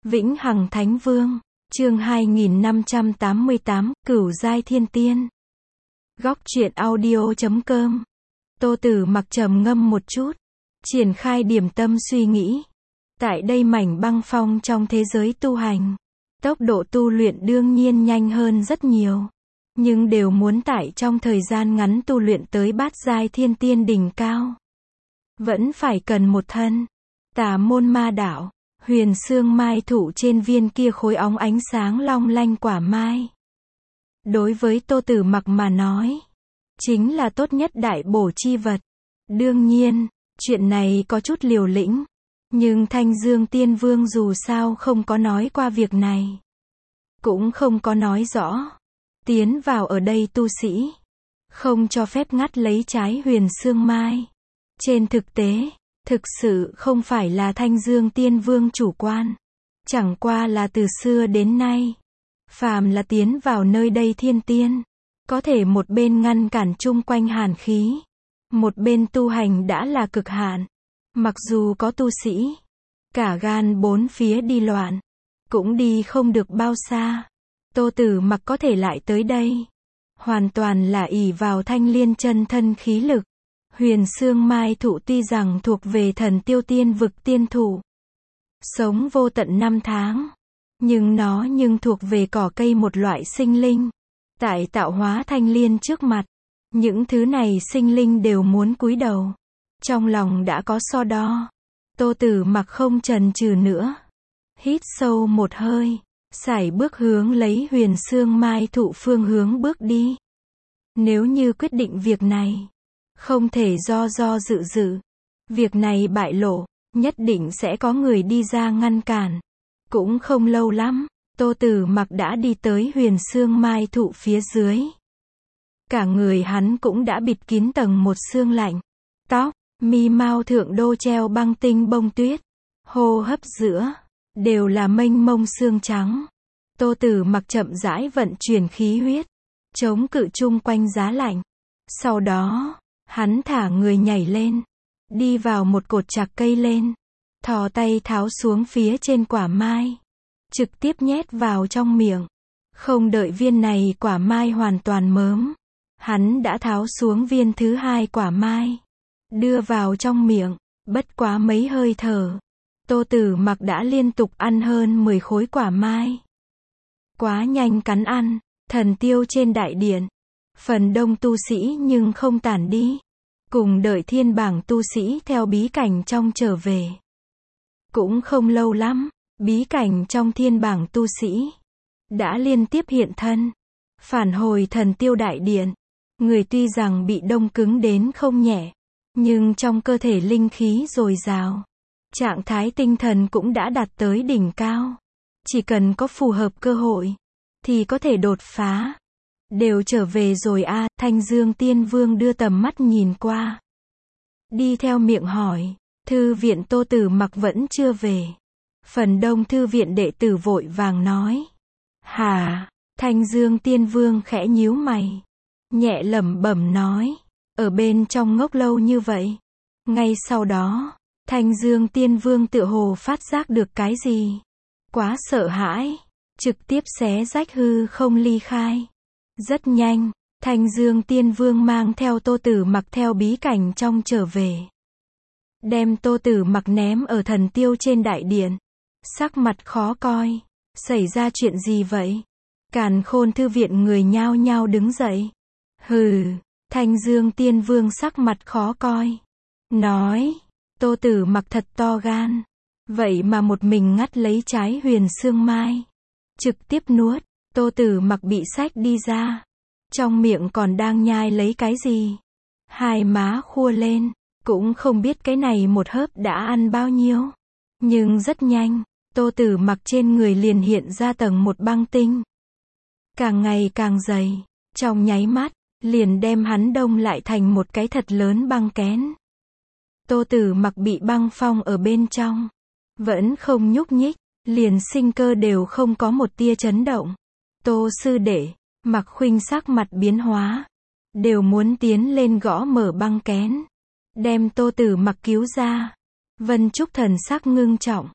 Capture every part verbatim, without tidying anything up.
Vĩnh Hằng Thánh Vương, chương hai nghìn năm trăm tám mươi tám, Cửu Giai Thiên Tiên. Góc truyện audio chấm com. Tô Tử Mặc trầm ngâm một chút, triển khai điểm tâm suy nghĩ. Tại đây mảnh băng phong trong thế giới tu hành, tốc độ tu luyện đương nhiên nhanh hơn rất nhiều, nhưng đều muốn tại trong thời gian ngắn tu luyện tới bát giai thiên tiên đỉnh cao, vẫn phải cần một thân Tà môn ma đạo, huyền xương mai thụ trên viên kia khối óng ánh sáng long lanh quả mai. Đối với Tô Tử Mặc mà nói, chính là tốt nhất đại bổ chi vật. Đương nhiên, chuyện này có chút liều lĩnh, nhưng Thanh Dương Tiên Vương dù sao không có nói qua việc này, cũng không có nói rõ, tiến vào ở đây tu sĩ, không cho phép ngắt lấy trái huyền xương mai. Trên thực tế, thực sự không phải là Thanh Dương Tiên Vương chủ quan, chẳng qua là từ xưa đến nay, phàm là tiến vào nơi đây thiên tiên, có thể một bên ngăn cản chung quanh hàn khí, một bên tu hành đã là cực hạn. Mặc dù có tu sĩ, cả gan bốn phía đi loạn, cũng đi không được bao xa. Tô Tử Mặc có thể lại tới đây, hoàn toàn là ỷ vào Thanh Liên chân thân khí lực. Huyền xương mai thụ tuy rằng thuộc về Thần Tiêu Tiên vực tiên thụ, sống vô tận năm tháng, nhưng nó nhưng thuộc về cỏ cây một loại sinh linh. Tại tạo hóa Thanh Liên trước mặt, những thứ này sinh linh đều muốn cúi đầu. Trong lòng đã có so đo, Tô Tử Mặc không chần chừ nữa, hít sâu một hơi, sải bước hướng lấy huyền xương mai thụ phương hướng bước đi. Nếu như quyết định việc này, không thể do do dự dự. Việc này bại lộ, nhất định sẽ có người đi ra ngăn cản. Cũng không lâu lắm, Tô Tử Mặc đã đi tới huyền xương mai thụ phía dưới. Cả người hắn cũng đã bịt kín tầng một sương lạnh. Tóc, mi mao thượng đô treo băng tinh bông tuyết. Hô hấp giữa, đều là mênh mông sương trắng. Tô Tử Mặc chậm rãi vận chuyển khí huyết, chống cự chung quanh giá lạnh. Sau đó, hắn thả người nhảy lên, đi vào một cột chạc cây lên, thò tay tháo xuống phía trên quả mai, trực tiếp nhét vào trong miệng. Không đợi viên này quả mai hoàn toàn mớm, hắn đã tháo xuống viên thứ hai quả mai, đưa vào trong miệng. Bất quá mấy hơi thở, Tô Tử Mặc đã liên tục ăn hơn mười khối quả mai. Quá nhanh cắn ăn, thần tiêu trên đại điện, phần đông tu sĩ nhưng không tản đi, cùng đợi thiên bảng tu sĩ theo bí cảnh trong trở về. Cũng không lâu lắm, bí cảnh trong thiên bảng tu sĩ đã liên tiếp hiện thân, phản hồi thần tiêu đại điện. Người tuy rằng bị đông cứng đến không nhẹ, nhưng trong cơ thể linh khí dồi dào, trạng thái tinh thần cũng đã đạt tới đỉnh cao. Chỉ cần có phù hợp cơ hội, thì có thể đột phá. Đều trở về rồi a à, Thanh Dương Tiên Vương đưa tầm mắt nhìn qua, đi theo miệng hỏi, thư viện Tô Tử Mặc vẫn chưa về. Phần đông thư viện đệ tử vội vàng nói, hả? Thanh Dương Tiên Vương khẽ nhíu mày, nhẹ lẩm bẩm nói, ở bên trong ngốc lâu như vậy. Ngay sau đó, Thanh Dương Tiên Vương tựa hồ phát giác được cái gì, quá sợ hãi, trực tiếp xé rách hư không ly khai. Rất nhanh, Thanh Dương Tiên Vương mang theo Tô Tử Mặc theo bí cảnh trong trở về, đem Tô Tử Mặc ném ở thần tiêu trên đại điện, sắc mặt khó coi. Xảy ra chuyện gì vậy? Càn Khôn thư viện người nhao nhao đứng dậy. Hừ, Thanh Dương Tiên Vương sắc mặt khó coi, nói, Tô Tử Mặc thật to gan, vậy mà một mình ngắt lấy trái huyền xương mai, trực tiếp nuốt. Tô Tử Mặc bị xách đi ra, trong miệng còn đang nhai lấy cái gì, hai má khua lên, cũng không biết cái này một hớp đã ăn bao nhiêu. Nhưng rất nhanh, Tô Tử Mặc trên người liền hiện ra tầng một băng tinh, càng ngày càng dày, trong nháy mắt, liền đem hắn đông lại thành một cái thật lớn băng kén. Tô Tử Mặc bị băng phong ở bên trong, vẫn không nhúc nhích, liền sinh cơ đều không có một tia chấn động. Tô sư đệ, Mặc Khuynh sắc mặt biến hóa, đều muốn tiến lên gõ mở băng kén, đem Tô Tử Mặc cứu ra. Vân Trúc thần sắc ngưng trọng,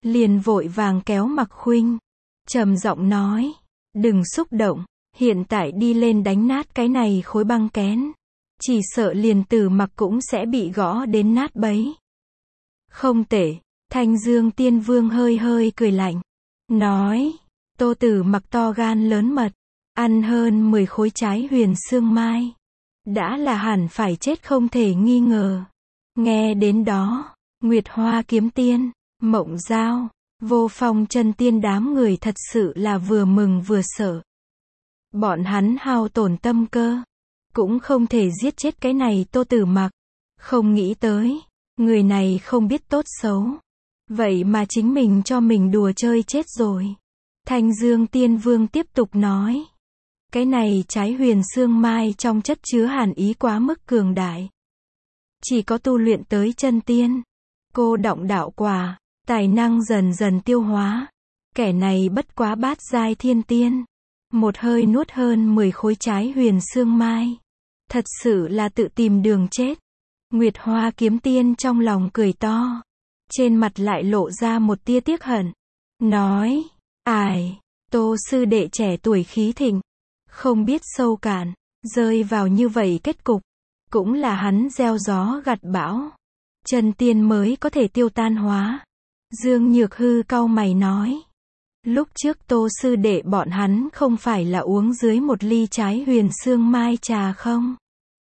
liền vội vàng kéo Mạc Khuynh, trầm giọng nói, đừng xúc động, hiện tại đi lên đánh nát cái này khối băng kén, chỉ sợ liền Tử Mặc cũng sẽ bị gõ đến nát bấy. Không tệ, Thanh Dương Tiên Vương hơi hơi cười lạnh, nói, Tô Tử Mặc to gan lớn mật, ăn hơn mười khối trái huyền xương mai, đã là hẳn phải chết không thể nghi ngờ. Nghe đến đó, Nguyệt Hoa Kiếm Tiên, Mộng Giao, Vô Phong Chân Tiên đám người thật sự là vừa mừng vừa sợ. Bọn hắn hao tổn tâm cơ, cũng không thể giết chết cái này Tô Tử Mặc. Không nghĩ tới, người này không biết tốt xấu. Vậy mà chính mình cho mình đùa chơi chết rồi. Thanh Dương Tiên Vương tiếp tục nói. Cái này trái huyền xương mai trong chất chứa hàn ý quá mức cường đại. Chỉ có tu luyện tới chân tiên, cô đọng đạo quả, tài năng dần dần tiêu hóa. Kẻ này bất quá bát giai thiên tiên. Một hơi nuốt hơn mười khối trái huyền xương mai. Thật sự là tự tìm đường chết. Nguyệt Hoa Kiếm Tiên trong lòng cười to. Trên mặt lại lộ ra một tia tiếc hận. Nói, ai, Tô sư đệ trẻ tuổi khí thịnh, không biết sâu cạn, rơi vào như vậy kết cục. Cũng là hắn gieo gió gặt bão. Chân tiên mới có thể tiêu tan hóa. Dương Nhược Hư cau mày nói. Lúc trước Tô sư đệ bọn hắn không phải là uống dưới một ly trái huyền xương mai trà không?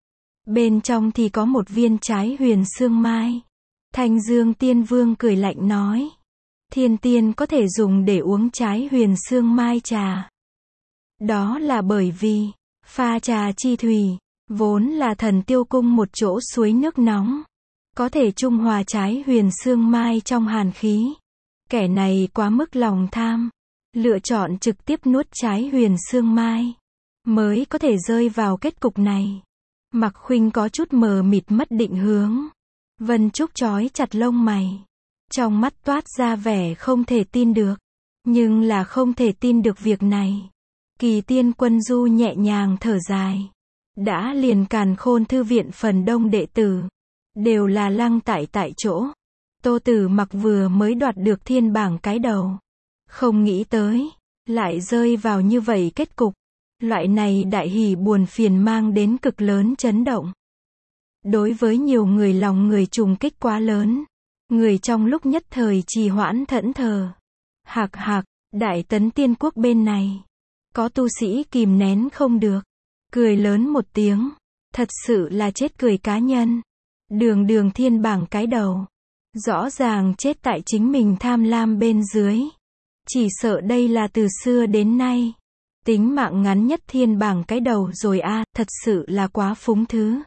Bên trong thì có một viên trái huyền xương mai. Thanh Dương Tiên Vương cười lạnh nói. Thiên tiên có thể dùng để uống trái huyền xương mai trà. Đó là bởi vì, pha trà chi thủy, vốn là Thần Tiêu Cung một chỗ suối nước nóng. Có thể trung hòa trái huyền xương mai trong hàn khí. Kẻ này quá mức lòng tham. Lựa chọn trực tiếp nuốt trái huyền xương mai. Mới có thể rơi vào kết cục này. Mạc Khuynh có chút mờ mịt mất định hướng. Vân Trúc trói chặt lông mày. Trong mắt toát ra vẻ không thể tin được. Nhưng là không thể tin được việc này. Kỳ Tiên Quân Du nhẹ nhàng thở dài. Đã liền Càn Khôn Thư viện phần đông đệ tử. Đều là lăng tại tại chỗ. Tô Tử Mặc vừa mới đoạt được thiên bảng cái đầu. Không nghĩ tới. Lại rơi vào như vậy kết cục. Loại này đại hỉ buồn phiền mang đến cực lớn chấn động. Đối với nhiều người lòng người trùng kích quá lớn. Người trong lúc nhất thời trì hoãn thẫn thờ. Hạc hạc, Đại Tấn Tiên Quốc bên này. Có tu sĩ kìm nén không được. Cười lớn một tiếng. Thật sự là chết cười cá nhân. Đường đường thiên bảng cái đầu. Rõ ràng chết tại chính mình tham lam bên dưới. Chỉ sợ đây là từ xưa đến nay. Tính mạng ngắn nhất thiên bảng cái đầu rồi a, à, thật sự là quá phúng thứ.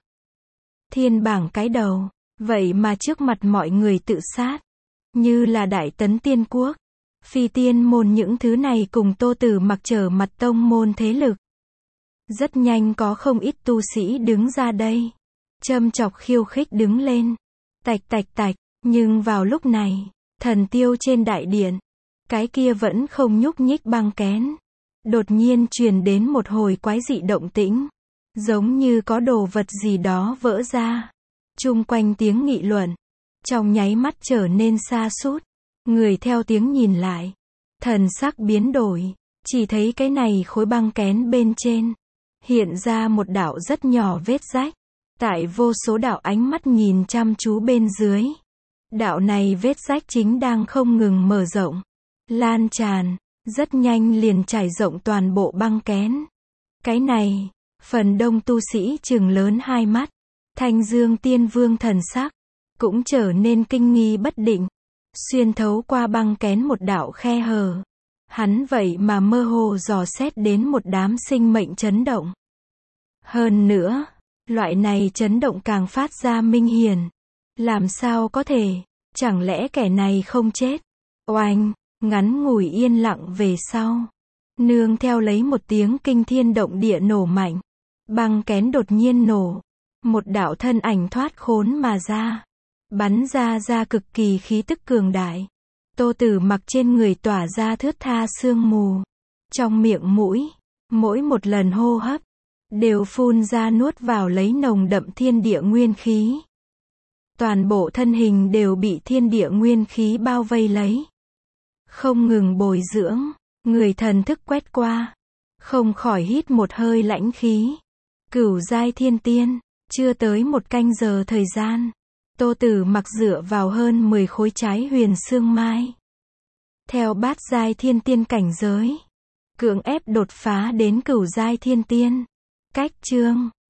Thiên bảng cái đầu, vậy mà trước mặt mọi người tự sát. Như là Đại Tấn Tiên Quốc, Phi Tiên môn những thứ này cùng Tô Tử Mặc trở mặt tông môn thế lực. Rất nhanh có không ít tu sĩ đứng ra đây. Châm chọc khiêu khích đứng lên. Tạch tạch tạch, nhưng vào lúc này, thần tiêu trên đại điện. Cái kia vẫn không nhúc nhích băng kén. Đột nhiên truyền đến một hồi quái dị động tĩnh. Giống như có đồ vật gì đó vỡ ra. Chung quanh tiếng nghị luận. Trong nháy mắt trở nên sa sút. Người theo tiếng nhìn lại. Thần sắc biến đổi. Chỉ thấy cái này khối băng kén bên trên. Hiện ra một đạo rất nhỏ vết rách. Tại vô số đạo ánh mắt nhìn chăm chú bên dưới. Đạo này vết rách chính đang không ngừng mở rộng. Lan tràn. Rất nhanh liền trải rộng toàn bộ băng kén. Cái này, phần đông tu sĩ trừng lớn hai mắt. Thanh Dương Tiên Vương thần sắc, cũng trở nên kinh nghi bất định. Xuyên thấu qua băng kén một đạo khe hở. Hắn vậy mà mơ hồ dò xét đến một đám sinh mệnh chấn động. Hơn nữa, loại này chấn động càng phát ra minh hiển. Làm sao có thể, chẳng lẽ kẻ này không chết? Oanh! Ngắn ngủi yên lặng về sau. Nương theo lấy một tiếng kinh thiên động địa nổ mạnh. Băng kén đột nhiên nổ. Một đạo thân ảnh thoát khốn mà ra. Bắn ra ra cực kỳ khí tức cường đại. Tô Tử Mặc trên người tỏa ra thướt tha sương mù. Trong miệng mũi, mỗi một lần hô hấp, đều phun ra nuốt vào lấy nồng đậm thiên địa nguyên khí. Toàn bộ thân hình đều bị thiên địa nguyên khí bao vây lấy. Không ngừng bồi dưỡng. Người thần thức quét qua. Không khỏi hít một hơi lãnh khí. Cửu giai thiên tiên. Chưa tới một canh giờ thời gian. Tô Tử Mặc dựa vào hơn mười khối trái huyền xương mai. Theo bát giai thiên tiên cảnh giới. Cưỡng ép đột phá đến cửu giai thiên tiên. Cách chương